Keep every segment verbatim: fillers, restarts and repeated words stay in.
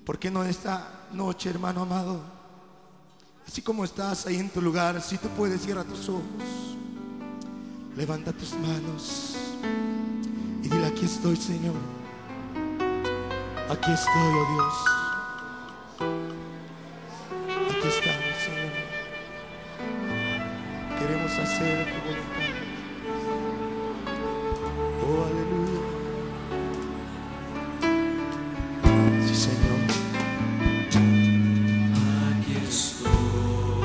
¿Por qué no esta noche, hermano amado? Así como estás ahí en tu lugar, si tú puedes, cierra tus ojos, levanta tus manos y dile: aquí estoy, Señor. Aquí estoy, oh Dios. Aquí estamos, Señor. Queremos hacer tu voluntad. Oh, aleluya. Sí, Señor. Aquí estoy,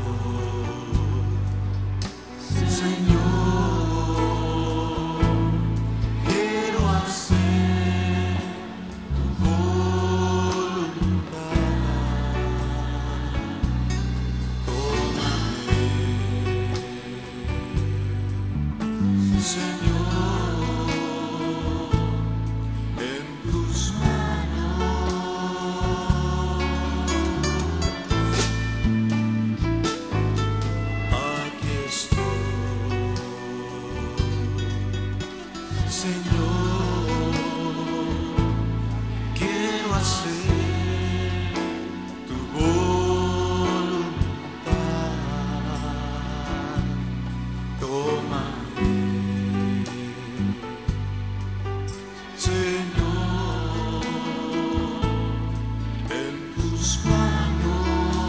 Señor. Quiero hacer tu voluntad. Tómame, Señor. Señor, quiero hacer tu voluntad. Tómame, Señor, en tus manos.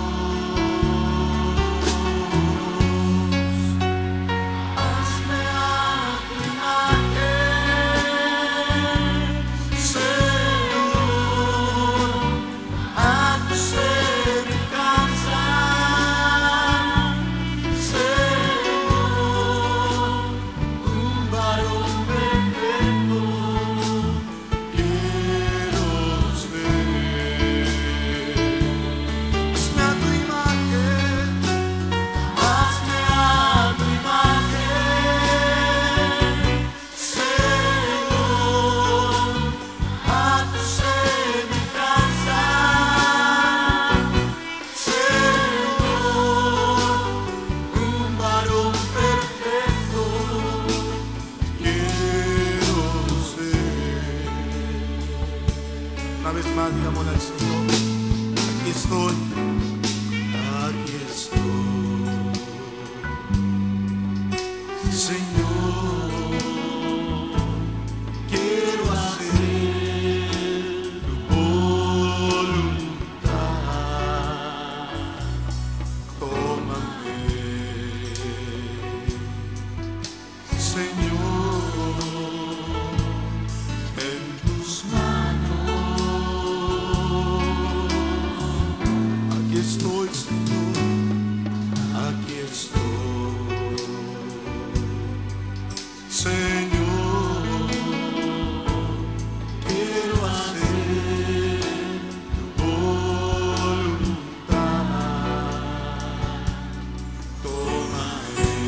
Hazme a tu imagen, Señor, a tu semejanza, Señor, un varón perfecto quiero ser. Hazme a tu imagen, hazme a tu imagen, Señor, a tu semejanza, Señor, un varón perfecto quiero ser. Una vez más, digámosle al Señor: aquí estoy. Aquí estoy, Señor. Quiero hacer tu voluntad. Tómame, Señor, en tus manos. Aquí estoy, Señor. Aquí estoy, Señor. Quiero hacer tu voluntad. Tómame,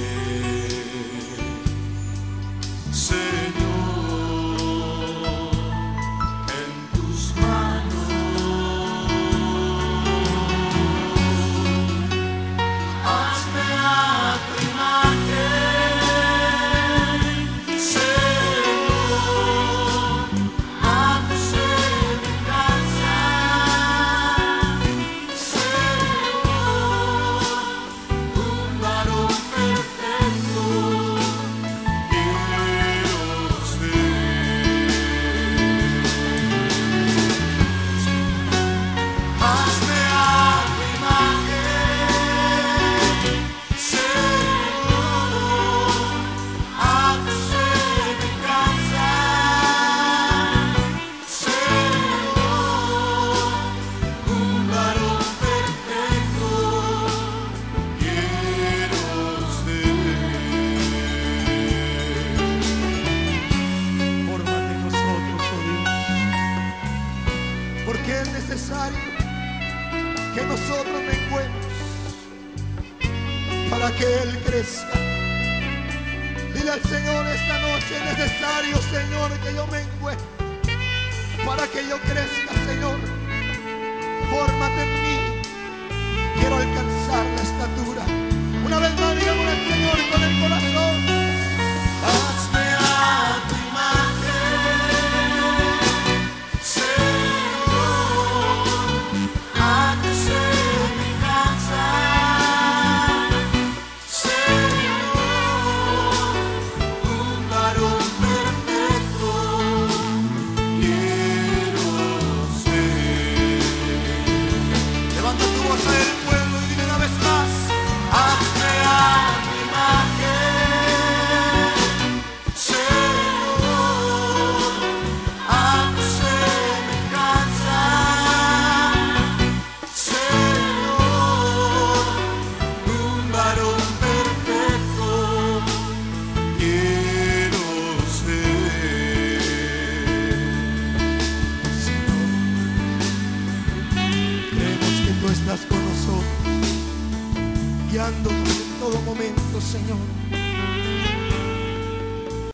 Señor, en tus manos. Hazme a tu imagen, Señor, a tu semejanza, Señor, un varón perfecto quiero ser. Hazme a tu imagen, Señor, a tu semejanza, Señor, un varón perfecto quiero ser. Fórmate en nosotros, oh Dios, porque es necesario que nosotros menguemos para que Él crezca. Dile al Señor esta noche: es necesario, Señor, que yo mengue para que yo crezca, Señor. Fórmate en mí, quiero alcanzar la estatura. Una vez más, digámosle al Señor con el corazón: Hazme a tu imagen, Señor. guiándonos en todo momento, Señor.